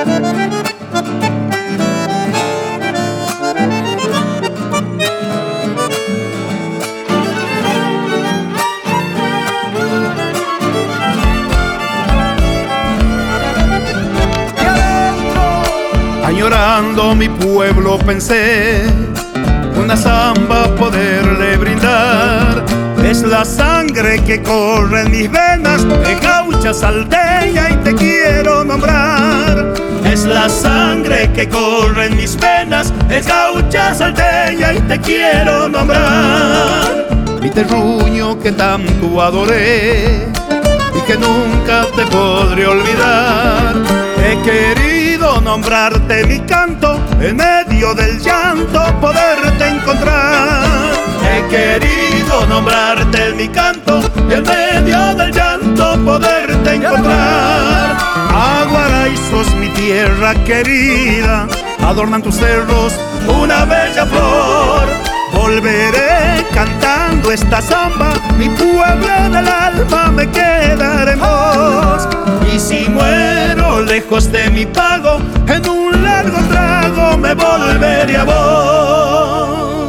Añorando mi pueblo pensé una samba poderle brindar. Es la sangre que corre en mis venas, de gaucha salteña y te quiero nombrar. Es la sangre que corre en mis venas, es gaucha salteña y te quiero nombrar. Mi terruño que tanto adoré y que nunca te podré olvidar. He querido nombrarte mi canto, en medio del llanto poderte encontrar. He querido nombrarte mi canto, en medio del llanto poderte encontrar. Aguaray, sos mi tierra querida, adornan tus cerros una bella flor. Volveré cantando esta samba, mi pueblo del alma me quedará en vos. Y si muero lejos de mi pago, en un largo trago me volveré a vos.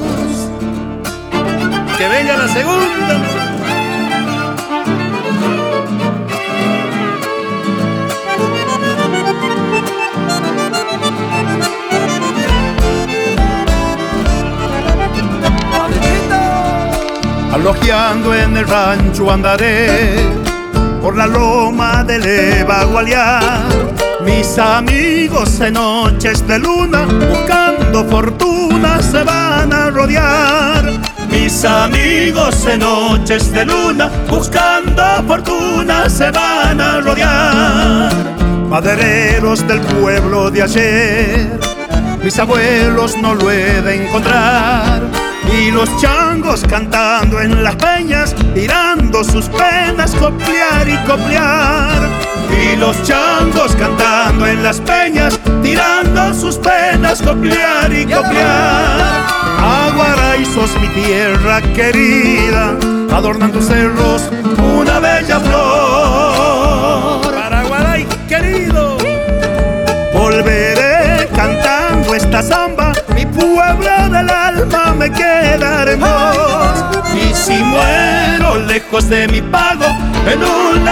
Que venga la segunda. Alojeando en el rancho andaré, por la loma del Evagualiar. Mis amigos en noches de luna, buscando fortuna se van a rodear. Mis amigos en noches de luna, buscando fortuna se van a rodear. Madereros del pueblo de ayer, mis abuelos no lo he de encontrar. Y los changos cantando en las peñas, tirando sus penas, coplear y coplear. Y los changos cantando en las peñas, tirando sus penas, coplear y coplear. Aguaray, sos mi tierra querida, adornan tus cerros una bella flor. Para Aguaray querido, volveré cantando esta samba, mi pueblo del alma me quedaré en vos. Y si muero lejos de mi pago, en un